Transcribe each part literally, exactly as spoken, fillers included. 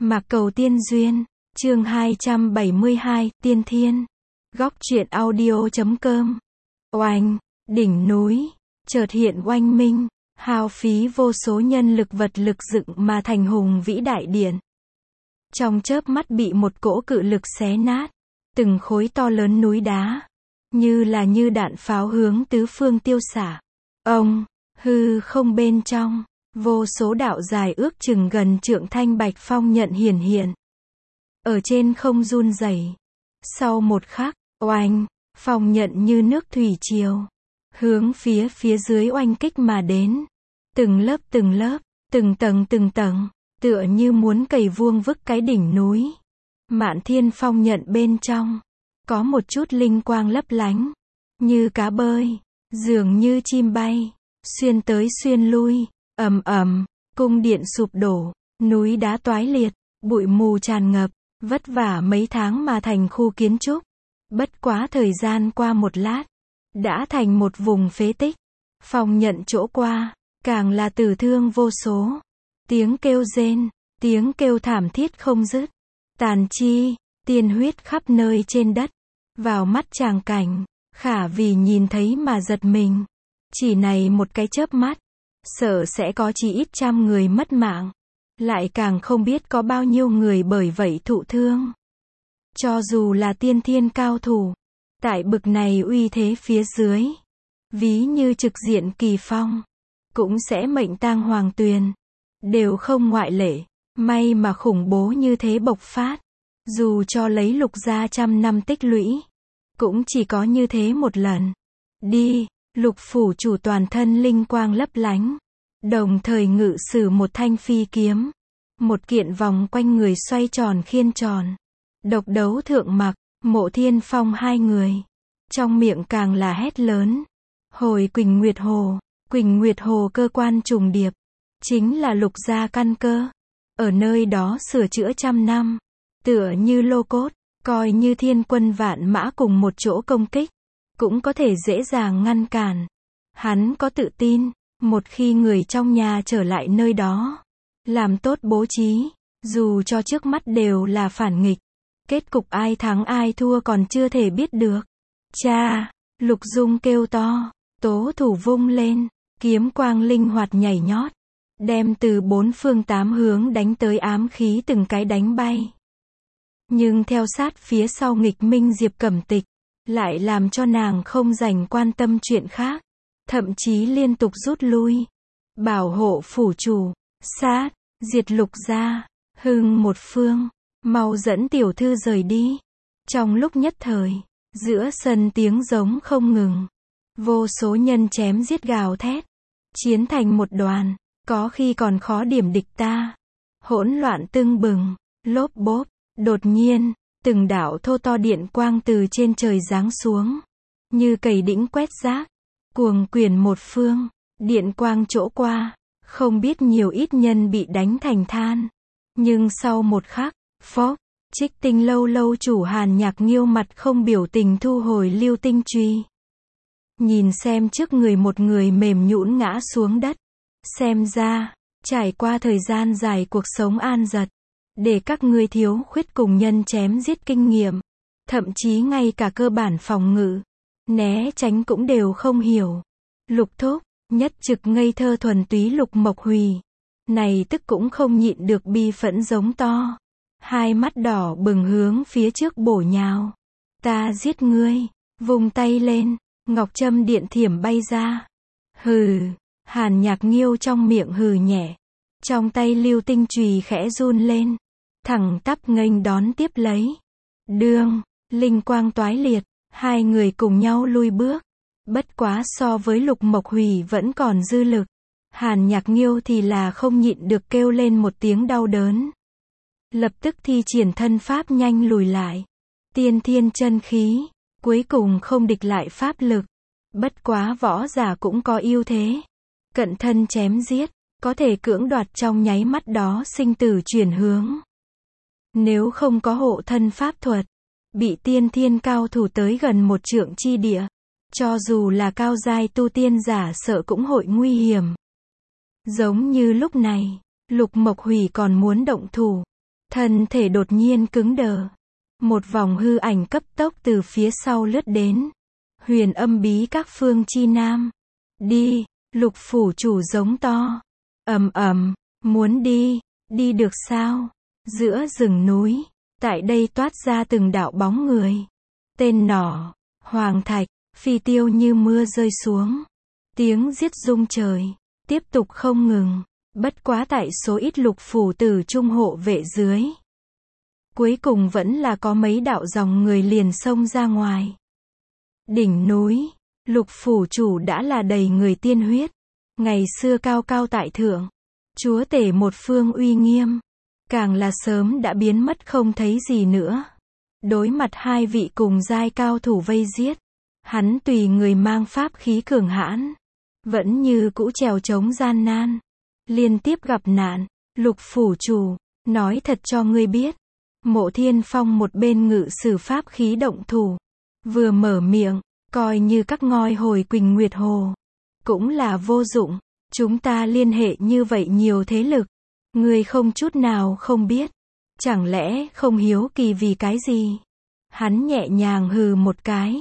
Mạc Cầu Tiên Duyên, chương hai trăm bảy mươi hai, Tiên Thiên. Góc truyện audio chấm com. Oanh, đỉnh núi, chợt hiện oanh minh, hao phí vô số nhân lực vật lực dựng mà thành hùng vĩ đại điện. Trong chớp mắt bị một cỗ cự lực xé nát, từng khối to lớn núi đá, như là như đạn pháo hướng tứ phương tiêu xả. Ông, hư không bên trong, vô số đạo dài ước chừng gần trượng thanh bạch phong nhận hiển hiện. Ở trên không run rẩy. Sau một khắc, oanh, phong nhận như nước thủy triều, hướng phía phía dưới oanh kích mà đến. Từng lớp từng lớp, từng tầng từng tầng, tựa như muốn cày vuông vức cái đỉnh núi. Mạn thiên phong nhận bên trong, có một chút linh quang lấp lánh, như cá bơi, dường như chim bay, xuyên tới xuyên lui, ầm ầm, cung điện sụp đổ, núi đá toái liệt, bụi mù tràn ngập, vất vả mấy tháng mà thành khu kiến trúc. Bất quá thời gian qua một lát, đã thành một vùng phế tích. Phong nhận chỗ qua, càng là tử thương vô số. Tiếng kêu rên, tiếng kêu thảm thiết không dứt. Tàn chi, tiên huyết khắp nơi trên đất. Vào mắt tràng cảnh, khả vì nhìn thấy mà giật mình. Chỉ này một cái chớp mắt, sợ sẽ có chỉ ít trăm người mất mạng. Lại càng không biết có bao nhiêu người bởi vậy thụ thương. Cho dù là tiên thiên cao thủ, tại bực này uy thế phía dưới, ví như trực diện kỳ phong, cũng sẽ mệnh tang hoàng tuyền. Đều không ngoại lệ. May mà khủng bố như thế bộc phát. Dù cho lấy Lục gia trăm năm tích lũy, cũng chỉ có như thế một lần. Đi, Lục phủ chủ toàn thân linh quang lấp lánh, đồng thời ngự sử một thanh phi kiếm, một kiện vòng quanh người xoay tròn khiên tròn. Độc đấu thượng mặc, Mộ Thiên Phong hai người, trong miệng càng là hét lớn. Hồi Quỳnh Nguyệt Hồ, Quỳnh Nguyệt Hồ cơ quan trùng điệp, chính là Lục gia căn cơ. Ở nơi đó sửa chữa trăm năm, tựa như lô cốt, coi như thiên quân vạn mã cùng một chỗ công kích, cũng có thể dễ dàng ngăn cản. Hắn có tự tin, một khi người trong nhà trở lại nơi đó, làm tốt bố trí, dù cho trước mắt đều là phản nghịch, kết cục ai thắng ai thua còn chưa thể biết được. Cha, Lục Dung kêu to, tố thủ vung lên, kiếm quang linh hoạt nhảy nhót, đem từ bốn phương tám hướng đánh tới ám khí từng cái đánh bay. Nhưng theo sát phía sau nghịch minh Diệp Cẩm Tịch, lại làm cho nàng không dành quan tâm chuyện khác, thậm chí liên tục rút lui. Bảo hộ phủ chủ, sát, diệt Lục gia, hưng một phương, mau dẫn tiểu thư rời đi. Trong lúc nhất thời, giữa sân tiếng giống không ngừng, vô số nhân chém giết gào thét, chiến thành một đoàn, có khi còn khó điểm địch ta. Hỗn loạn tưng bừng, lốp bốp, đột nhiên, từng đạo thô to điện quang từ trên trời giáng xuống, như cầy đĩnh quét rác, cuồng quyển một phương. Điện quang chỗ qua, không biết nhiều ít nhân bị đánh thành than. Nhưng sau một khắc, phốc, Trích Tinh lâu lâu chủ Hàn Nhạc Nghiêu mặt không biểu tình thu hồi lưu tinh truy. Nhìn xem trước người một người mềm nhũn ngã xuống đất. Xem ra, trải qua thời gian dài cuộc sống an giật, để các ngươi thiếu khuyết cùng nhân chém giết kinh nghiệm, thậm chí ngay cả cơ bản phòng ngự, né tránh cũng đều không hiểu. Lục thúc, nhất trực ngây thơ thuần túy Lục Mộc Hùy, này tức cũng không nhịn được bi phẫn giống to, hai mắt đỏ bừng hướng phía trước bổ nhào. Ta giết ngươi, vung tay lên, ngọc châm điện thiểm bay ra. Hừ, Hàn Nhạc Nghiêu trong miệng hừ nhẹ, trong tay lưu tinh chùy khẽ run lên, thẳng tắp nghênh đón tiếp lấy. Đương, linh quang toái liệt, hai người cùng nhau lui bước. Bất quá so với Lục Mộc Hùy vẫn còn dư lực, Hàn Nhạc Nghiêu thì là không nhịn được kêu lên một tiếng đau đớn. Lập tức thi triển thân pháp nhanh lùi lại. Tiên thiên chân khí, cuối cùng không địch lại pháp lực. Bất quá võ giả cũng có ưu thế. Cận thân chém giết, có thể cưỡng đoạt trong nháy mắt đó sinh tử chuyển hướng. Nếu không có hộ thân pháp thuật, bị tiên thiên cao thủ tới gần một trượng chi địa, cho dù là cao giai tu tiên giả sợ cũng hội nguy hiểm. Giống như lúc này, Lục Mộc Hùy còn muốn động thủ, Thân thể đột nhiên cứng đờ. Một vòng hư ảnh cấp tốc từ phía sau lướt đến. Huyền Âm Bí Các phương chi nam. Đi, Lục phủ chủ giống to. Ầm ầm, muốn đi, đi được sao? Giữa rừng núi, tại đây toát ra từng đạo bóng người. Tên nỏ, hoàng thạch, phi tiêu như mưa rơi xuống. Tiếng giết rung trời, tiếp tục không ngừng. Bất quá tại số ít lục phủ tử trung hộ vệ dưới. Cuối cùng vẫn là có mấy đạo dòng người liền xông ra ngoài. Đỉnh núi, Lục phủ chủ đã là đầy người tiên huyết. Ngày xưa cao cao tại thượng, chúa tể một phương uy nghiêm, càng là sớm đã biến mất không thấy gì nữa. Đối mặt hai vị cùng giai cao thủ vây giết, hắn tùy người mang pháp khí cường hãn, vẫn như cũ trèo chống gian nan, liên tiếp gặp nạn. Lục phủ chủ, nói thật cho ngươi biết. Mộ Thiên Phong một bên ngự sử pháp khí động thủ, vừa mở miệng, coi như các ngoi hồi Quỳnh Nguyệt Hồ, cũng là vô dụng. Chúng ta liên hệ như vậy nhiều thế lực, ngươi không chút nào không biết, chẳng lẽ không hiếu kỳ vì cái gì? Hắn nhẹ nhàng hừ một cái,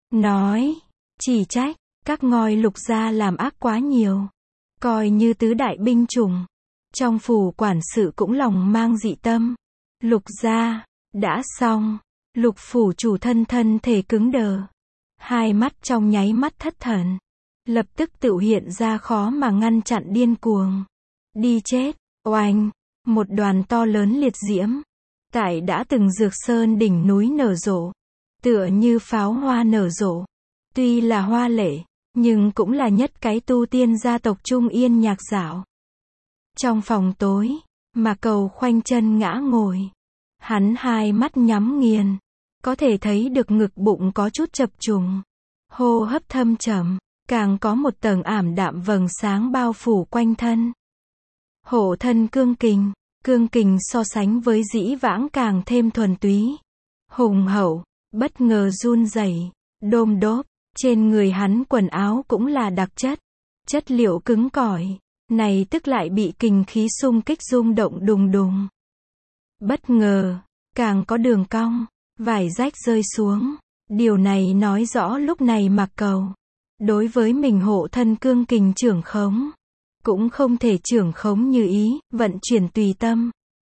nói, chỉ trách, các ngoi Lục gia làm ác quá nhiều, coi như tứ đại binh chủng, trong phủ quản sự cũng lòng mang dị tâm. Lục gia, đã xong. Lục phủ chủ thân thân thể cứng đờ, hai mắt trong nháy mắt thất thần, lập tức tự hiện ra khó mà ngăn chặn điên cuồng. Đi chết, oanh, một đoàn to lớn liệt diễm, tại đã từng Dược Sơn đỉnh núi nở rộ, tựa như pháo hoa nở rộ. Tuy là hoa lệ, nhưng cũng là nhất cái tu tiên gia tộc Trung Yên nhạc dạo. Trong phòng tối, Mạc Cầu khoanh chân ngã ngồi, hắn hai mắt nhắm nghiền, có thể thấy được ngực bụng có chút chập trùng, hô hấp thâm trầm, càng có một tầng ảm đạm vầng sáng bao phủ quanh thân. Hộ thân cương kình, cương kình so sánh với dĩ vãng càng thêm thuần túy, hùng hậu, bất ngờ run rẩy, đôm đốp. Trên người hắn quần áo cũng là đặc chất, chất liệu cứng cỏi, này tức lại bị kình khí xung kích rung động đùng đùng. Bất ngờ, càng có đường cong, vải rách rơi xuống. Điều này nói rõ lúc này Mạc Cầu, đối với mình hộ thân cương kình trưởng khống, cũng không thể trưởng khống như ý, vận chuyển tùy tâm.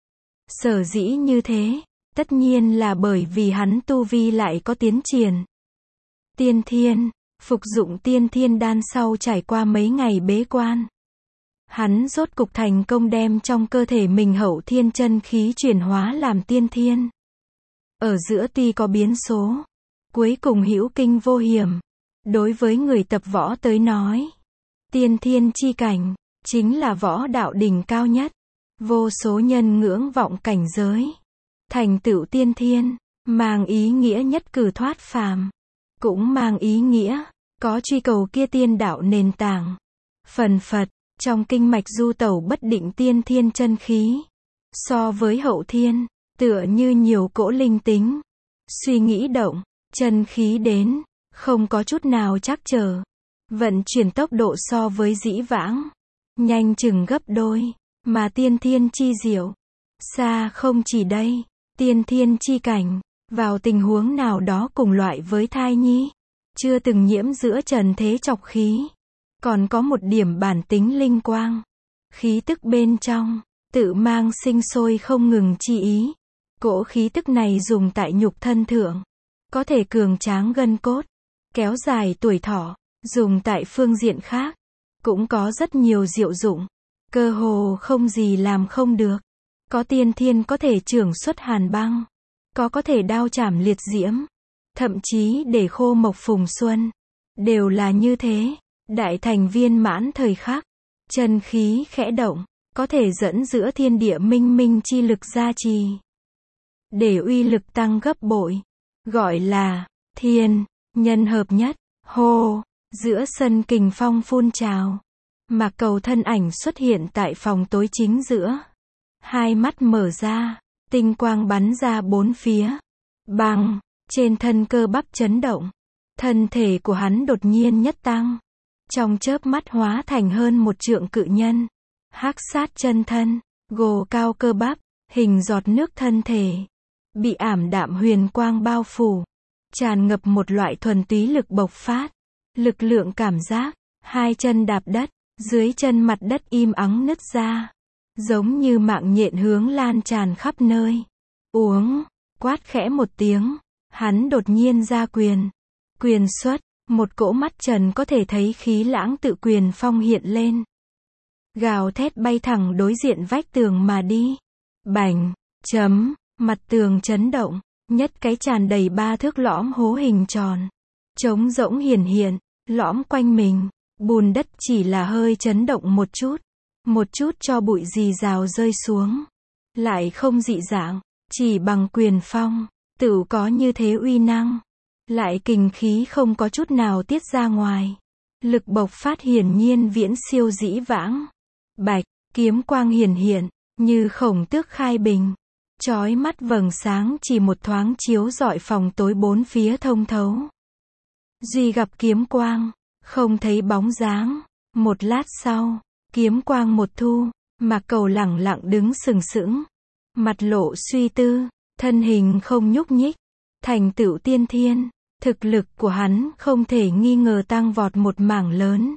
Sở dĩ như thế, tất nhiên là bởi vì hắn tu vi lại có tiến triển. Tiên thiên, phục dụng tiên thiên đan sau trải qua mấy ngày bế quan, hắn rốt cục thành công đem trong cơ thể mình hậu thiên chân khí chuyển hóa làm tiên thiên. Ở giữa tuy có biến số, cuối cùng hữu kinh vô hiểm. Đối với người tập võ tới nói, tiên thiên chi cảnh, chính là võ đạo đỉnh cao nhất. Vô số nhân ngưỡng vọng cảnh giới. Thành tựu tiên thiên, mang ý nghĩa nhất cử thoát phàm. Cũng mang ý nghĩa, có truy cầu kia tiên đạo nền tảng. Phần phật, trong kinh mạch du tẩu bất định tiên thiên chân khí. So với hậu thiên, tựa như nhiều cỗ linh tính. Suy nghĩ động, chân khí đến, không có chút nào trắc trở. Vận chuyển tốc độ so với dĩ vãng, nhanh chừng gấp đôi. Mà tiên thiên chi diệu, xa không chỉ đây. Tiên thiên chi cảnh, vào tình huống nào đó cùng loại với thai nhi, chưa từng nhiễm giữa trần thế trọc khí, còn có một điểm bản tính linh quang, khí tức bên trong, tự mang sinh sôi không ngừng chi ý. Cỗ khí tức này dùng tại nhục thân thượng, có thể cường tráng gân cốt, kéo dài tuổi thọ, dùng tại phương diện khác, cũng có rất nhiều diệu dụng, cơ hồ không gì làm không được. Có tiên thiên có thể trưởng xuất hàn băng, có có thể đao chảm liệt diễm, thậm chí để khô mộc phùng xuân, đều là như thế. Đại thành viên mãn thời khắc, chân khí khẽ động, có thể dẫn giữa thiên địa minh minh chi lực gia trì, để uy lực tăng gấp bội, gọi là thiên nhân hợp nhất. Hô, giữa sân kình phong phun trào, Mạc Cầu thân ảnh xuất hiện tại phòng tối chính giữa. Hai mắt mở ra, tinh quang bắn ra bốn phía. Bằng, trên thân cơ bắp chấn động. Thân thể của hắn đột nhiên nhất tăng. Trong chớp mắt hóa thành hơn một trượng cự nhân. Hắc sát chân thân, gồ cao cơ bắp, hình giọt nước thân thể, bị ảm đạm huyền quang bao phủ, tràn ngập một loại thuần túy lực bộc phát, lực lượng cảm giác, hai chân đạp đất, dưới chân mặt đất im ắng nứt ra, giống như mạng nhện hướng lan tràn khắp nơi. Uống, quát khẽ một tiếng, hắn đột nhiên ra quyền, quyền xuất, một cỗ mắt trần có thể thấy khí lãng tự quyền phong hiện lên, gào thét bay thẳng đối diện vách tường mà đi. Bành, chấm, mặt tường chấn động, nhất cái tràn đầy ba thước lõm hố hình tròn, trống rỗng hiển hiện, lõm quanh mình, bùn đất chỉ là hơi chấn động một chút, một chút cho bụi rì rào rơi xuống, lại không dị dạng, chỉ bằng quyền phong, tự có như thế uy năng, lại kình khí không có chút nào tiết ra ngoài, lực bộc phát hiển nhiên viễn siêu dĩ vãng. Bạch, kiếm quang hiển hiện, như khổng tước khai bình, chói mắt vầng sáng chỉ một thoáng chiếu rọi phòng tối bốn phía thông thấu. Duy gặp kiếm quang, không thấy bóng dáng. Một lát sau, kiếm quang một thu, Mạc Cầu lẳng lặng đứng sừng sững, mặt lộ suy tư, thân hình không nhúc nhích. Thành tựu tiên thiên, thực lực của hắn không thể nghi ngờ tăng vọt một mảng lớn.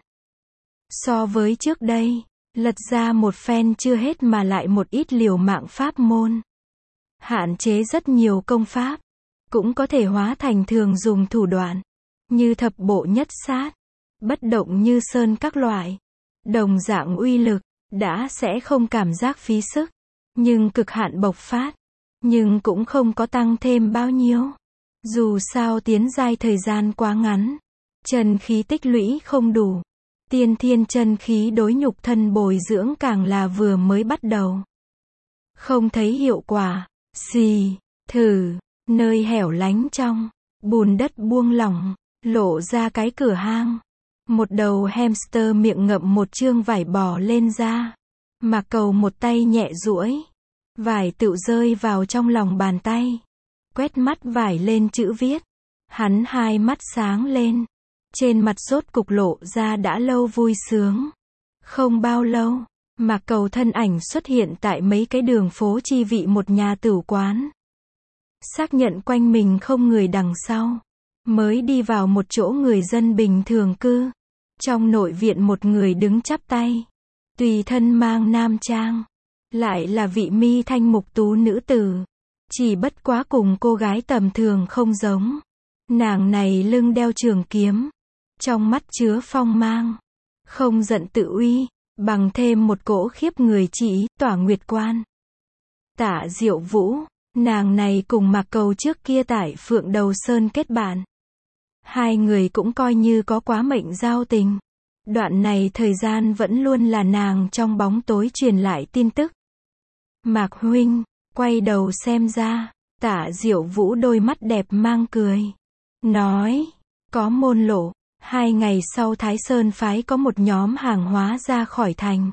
So với trước đây, lật ra một phen chưa hết mà lại một ít liều mạng pháp môn. Hạn chế rất nhiều công pháp, cũng có thể hóa thành thường dùng thủ đoạn, như thập bộ nhất sát, bất động như sơn các loại. Đồng dạng uy lực, đã sẽ không cảm giác phí sức, nhưng cực hạn bộc phát, nhưng cũng không có tăng thêm bao nhiêu. Dù sao tiến giai thời gian quá ngắn, chân khí tích lũy không đủ. Tiên thiên chân khí đối nhục thân bồi dưỡng càng là vừa mới bắt đầu. Không thấy hiệu quả, xì, thử, nơi hẻo lánh trong, bùn đất buông lỏng, lộ ra cái cửa hang. Một đầu hamster miệng ngậm một chương vải bò lên ra. Mạc Cầu một tay nhẹ duỗi, vải tựu rơi vào trong lòng bàn tay. Quét mắt vải lên chữ viết. Hắn hai mắt sáng lên. Trên mặt rốt cục lộ ra đã lâu vui sướng. Không bao lâu, Mạc Cầu thân ảnh xuất hiện tại mấy cái đường phố chi vị một nhà tửu quán. Xác nhận quanh mình không người đằng sau, mới đi vào một chỗ người dân bình thường cư. Trong nội viện một người đứng chắp tay, tùy thân mang nam trang, lại là vị mi thanh mục tú nữ tử. Chỉ bất quá cùng cô gái tầm thường không giống. Nàng này lưng đeo trường kiếm, trong mắt chứa phong mang, không giận tự uy, bằng thêm một cỗ khiếp người chỉ, tỏa nguyệt quan. Tạ Diệu Vũ, nàng này cùng Mạc Cầu trước kia tại Phượng Đầu Sơn kết bạn. Hai người cũng coi như có quá mệnh giao tình. Đoạn này thời gian vẫn luôn là nàng trong bóng tối truyền lại tin tức. Mạc huynh, quay đầu xem ra, Tạ Diệu Vũ đôi mắt đẹp mang cười. Nói, có môn lộ. Hai ngày sau Thái Sơn phái có một nhóm hàng hóa ra khỏi thành.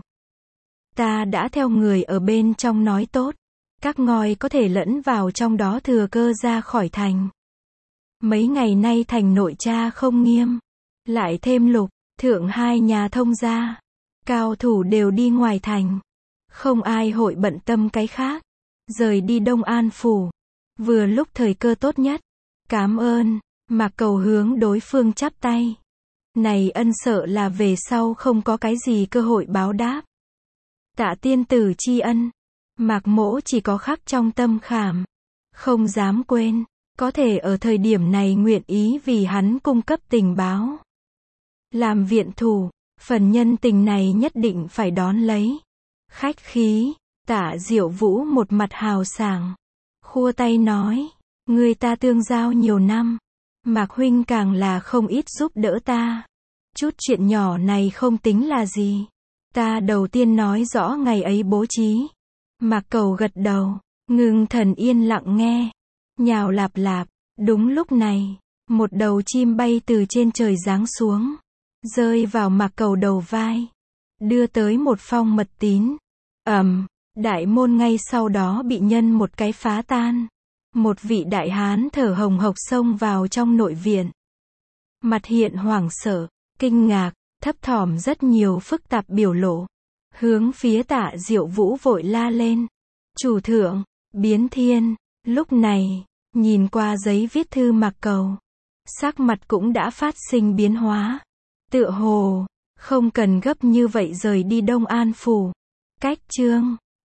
Ta đã theo người ở bên trong nói tốt. Các ngòi có thể lẫn vào trong đó thừa cơ ra khỏi thành. Mấy ngày nay thành nội tra không nghiêm. Lại thêm lục, thượng hai nhà thông gia. Cao thủ đều đi ngoài thành. Không ai hội bận tâm cái khác. Rời đi Đông An Phủ. Vừa lúc thời cơ tốt nhất. Cám ơn. Mạc Cầu hướng đối phương chắp tay. Này ân sợ là về sau không có cái gì cơ hội báo đáp. Tạ tiên tử tri ân. Mạc Mỗ chỉ có khắc trong tâm khảm. Không dám quên. Có thể ở thời điểm này nguyện ý vì hắn cung cấp tình báo. Làm viện thủ. Phần nhân tình này nhất định phải đón lấy. Khách khí. Tạ Diệu Vũ một mặt hào sảng. Khua tay nói. Người ta tương giao nhiều năm. Mạc huynh càng là không ít giúp đỡ ta. Chút chuyện nhỏ này không tính là gì. Ta đầu tiên nói rõ ngày ấy bố trí. Mạc Cầu gật đầu, ngưng thần yên lặng nghe. Nhào lạp lạp, đúng lúc này, một đầu chim bay từ trên trời giáng xuống, rơi vào Mạc Cầu đầu vai, đưa tới một phong mật tín. Ầm, đại môn ngay sau đó bị nhân một cái phá tan. Một vị đại hán thở hồng hộc xông vào trong nội viện. Mặt hiện hoảng sợ, kinh ngạc, thấp thỏm rất nhiều phức tạp biểu lộ. Hướng phía Tạ Diệu Vũ vội la lên. Chủ thượng, Biến Thiên, lúc này, nhìn qua giấy viết thư Mạc Cầu. Sắc mặt cũng đã phát sinh biến hóa. Tựa hồ, không cần gấp như vậy rời đi Đông An Phủ. Cách chương